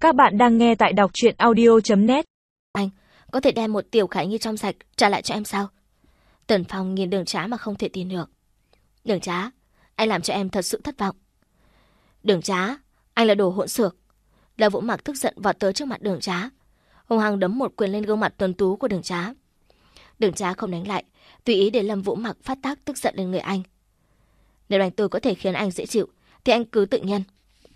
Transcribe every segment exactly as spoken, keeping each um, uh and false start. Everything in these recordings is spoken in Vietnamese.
Các bạn đang nghe tại đọc truyện audio chấm net. Anh có thể đem một tiểu Khải Nhi trong sạch trả lại cho em sao? Tần Phong nhìn Đường Trá mà không thể tin được. Đường Trá, anh làm cho em thật sự thất vọng. Đường Trá, anh là đồ hỗn xược. Lâm Vũ Mặc tức giận vọt tới trước mặt Đường Trá, hung hăng đấm một quyền lên gương mặt tuấn tú của Đường Trá. Đường Trá không đánh lại, tùy ý để Lâm Vũ Mặc phát tác tức giận lên người anh. Nếu đánh tôi có thể khiến anh dễ chịu thì anh cứ tự nhiên.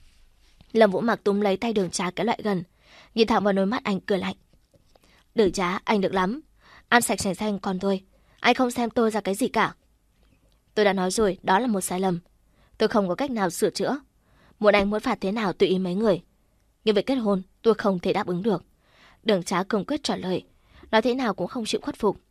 Lâm Vũ Mặc túm lấy tay Đường Trá kéo lại gần, nhìn thẳng vào đôi mắt anh cười lạnh. Đường Trá, anh được lắm, ăn sạch sành xanh còn tôi, anh không xem tôi ra cái gì cả. Tôi đã nói rồi, đó là một sai lầm. Tôi không có cách nào sửa chữa. Muốn anh muốn phạt thế nào tùy ý mấy người, nhưng về kết hôn tôi không thể đáp ứng được. Đường Trá cương quyết trả lời, nói thế nào cũng không chịu khuất phục.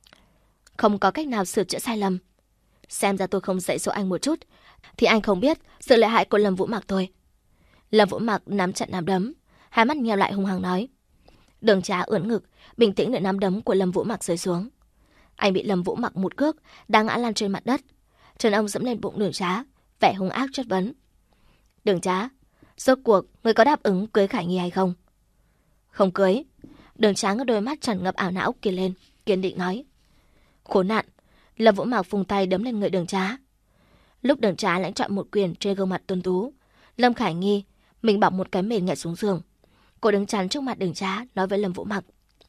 Không có cách nào sửa chữa sai lầm. Xem ra tôi không dạy dỗ anh một chút thì anh không biết sự lợi hại của Lâm Vũ Mặc thôi. Lâm Vũ Mặc nắm chặt nắm đấm, hai mắt nheo lại hung hăng nói. Đường Trá ưỡn ngực, bình tĩnh để nắm đấm của Lâm Vũ Mặc rơi xuống. Anh bị Lâm Vũ Mặc một cước đang ngã lăn trên mặt đất. Trần ông dẫm lên bụng Đường Trá, vẻ hung ác chất vấn. Đường Trá, rốt cuộc người có đáp ứng cưới Khải Nhi hay không? Không cưới. Đường Trá ngước đôi mắt tràn ngập ảo não kia lên, kiên định nói. Khốn nạn. Lâm Vũ Mặc phùng tay đấm lên người Đường Trá. Lúc Đường Trá lãnh chọn một quyền trên gương mặt tuấn tú, Lâm Khải Nhi mình bọc một cái mền nhảy xuống giường. Cô đứng chắn trước mặt Đường Trá, nói với Lâm Vũ Mặc.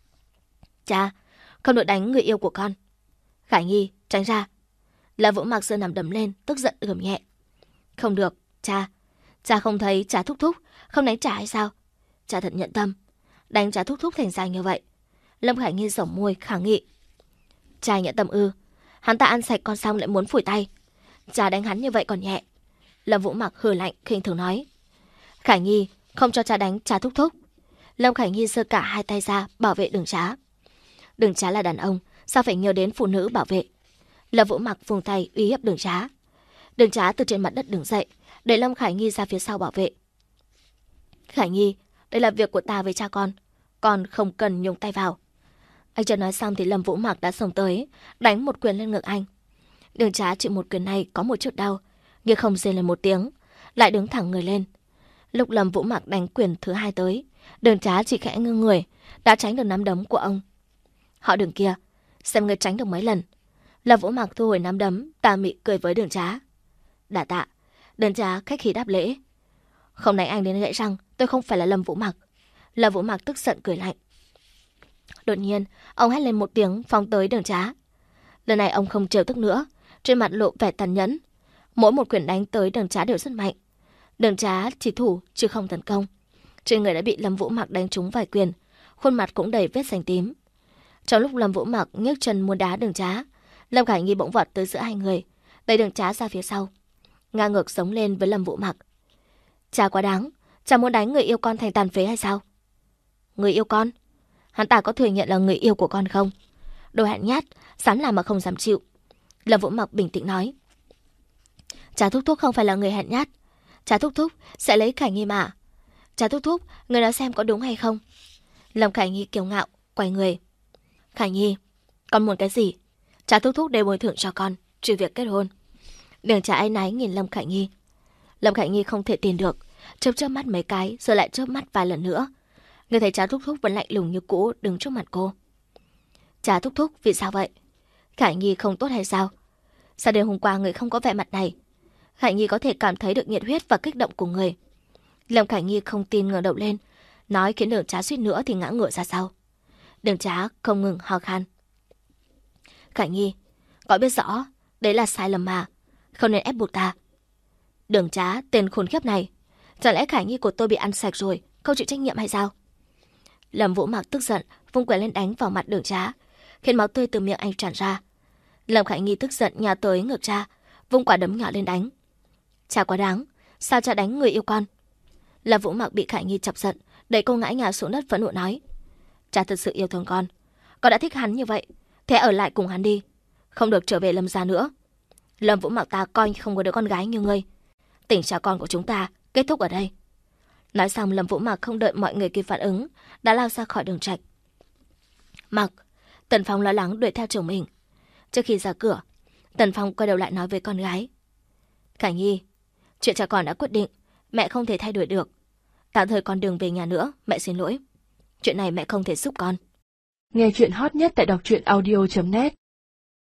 Cha, không được đánh người yêu của con. Khải Nhi, tránh ra. Lâm Vũ Mặc giơ nằm đấm lên, tức giận gầm nhẹ. Không được, cha. Cha không thấy cha thúc thúc không đánh trả hay sao? Cha thật nhận tâm, đánh cha thúc thúc thành ra như vậy. Lâm Khải Nhi giỏng môi kháng nghị. Cha nhận tâm ư? Hắn ta ăn sạch con xong lại muốn phủi tay. Cha đánh hắn như vậy còn nhẹ. Lâm Vũ Mặc hừ lạnh khinh thường nói. Khải Nhi không cho cha đánh cha thúc thúc. Lâm Khải Nhi giơ cả hai tay ra bảo vệ Đường Trá. Đường Trá là đàn ông, sao phải nhớ đến phụ nữ bảo vệ? Lâm Vũ Mặc vùng tay uy hiếp Đường Trá. Đường Trá từ trên mặt đất đứng dậy, để Lâm Khải Nhi ra phía sau bảo vệ. Khải Nhi, đây là việc của ta với cha con, con không cần nhúng tay vào. Anh chưa nói xong thì Lâm Vũ Mặc đã xông tới, đánh một quyền lên ngực anh. Đường Trá chịu một quyền này có một chút đau, nhưng không rên lên một tiếng, lại đứng thẳng người lên. Lúc Lâm Vũ Mặc đánh quyền thứ hai tới, Đường Trá chỉ khẽ ngưng người, đã tránh được nắm đấm của ông. Họ Đường kia, xem người tránh được mấy lần. Lâm Vũ Mặc thu hồi nắm đấm, tà mị cười với Đường Trá. Đả tạ. Đường Trá khách khí đáp lễ. Không đánh anh đến gãy răng, tôi không phải là Lâm Vũ Mặc. Lâm Vũ Mặc tức giận cười lạnh. Đột nhiên, ông hét lên một tiếng phóng tới Đường Trá. Lần này ông không trêu tức nữa, trên mặt lộ vẻ tàn nhẫn. Mỗi một quyền đánh tới Đường Trá đều rất mạnh. Đường Trá chỉ thủ chứ không tấn công. Trên người đã bị Lâm Vũ Mặc đánh trúng vài quyền, khuôn mặt cũng đầy vết xanh tím. Trong lúc Lâm Vũ Mặc nhấc chân muốn đá Đường Trá, Lâm Khải Nhi bỗng vọt tới giữa hai người, đẩy Đường Trá ra phía sau, ngang ngược sống lên với Lâm Vũ Mặc. Cha quá đáng, cha muốn đánh người yêu con thành tàn phế hay sao? Người yêu con? Hắn ta có thừa nhận là người yêu của con không? Đồ hèn nhát, dám làm mà không dám chịu. Lâm Vũ Mặc bình tĩnh nói. Cha thúc thúc không phải là người hèn nhát. Cha thúc thúc sẽ lấy Khải Nhi mà. Cha thúc thúc, người nói xem có đúng hay không? Lâm Khải Nhi kiêu ngạo, quay người. Khải Nhi, con muốn cái gì? Cha thúc thúc đều bồi thường cho con, trừ việc kết hôn. Đường Trá áy náy nhìn Lâm Khải Nhi. Lâm Khải Nhi không thể tin được, chớp chớp mắt mấy cái rồi lại chớp mắt vài lần nữa. Người thấy cha thúc thúc vẫn lạnh lùng như cũ đứng trước mặt cô. Cha thúc thúc, vì sao vậy? Khải Nhi không tốt hay sao? Sao đêm hôm qua người không có vẻ mặt này? Khải Nhi có thể cảm thấy được nhiệt huyết và kích động của người. Lâm Khải Nhi không tin ngẩng đầu lên, nói khiến Đường Trá suýt nữa thì ngã ngửa ra sau. Đường Trá không ngừng ho khan. Khải Nhi, con biết rõ đấy là sai lầm mà, không nên ép buộc ta. Đường Trá, tên khốn khiếp này, chẳng lẽ Khải Nhi của tôi bị ăn sạch rồi, không chịu trách nhiệm hay sao? Lâm Vũ Mặc tức giận vung quyền lên đánh vào mặt Đường Trá, khiến máu tươi từ miệng anh tràn ra. Lâm Khải Nhi tức giận nhào tới ngược cha, vung quả đấm nhỏ lên đánh. Cha quá đáng, sao cha đánh người yêu con? Lâm Vũ Mặc bị Khải Nhi chọc giận, đẩy cô ngã nhào xuống đất phẫn nộ nói. Cha thật sự yêu thương con, con đã thích hắn như vậy, thế ở lại cùng hắn đi, không được trở về Lâm gia nữa. Lâm Vũ Mặc ta coi không có đứa con gái như ngươi. Tình cha con của chúng ta kết thúc ở đây. Nói xong Lâm Vũ Mặc không đợi mọi người kịp phản ứng, đã lao ra khỏi đường trạch. Mặc, Tần Phong lo lắng đuổi theo chồng mình. Trước khi ra cửa, Tần Phong quay đầu lại nói với con gái. Khải Nhi, chuyện cha con đã quyết định, mẹ không thể thay đổi được. Tạm thời con đừng về nhà nữa, mẹ xin lỗi. Chuyện này mẹ không thể giúp con. Nghe chuyện hot nhất tại đọc truyện audio chấm net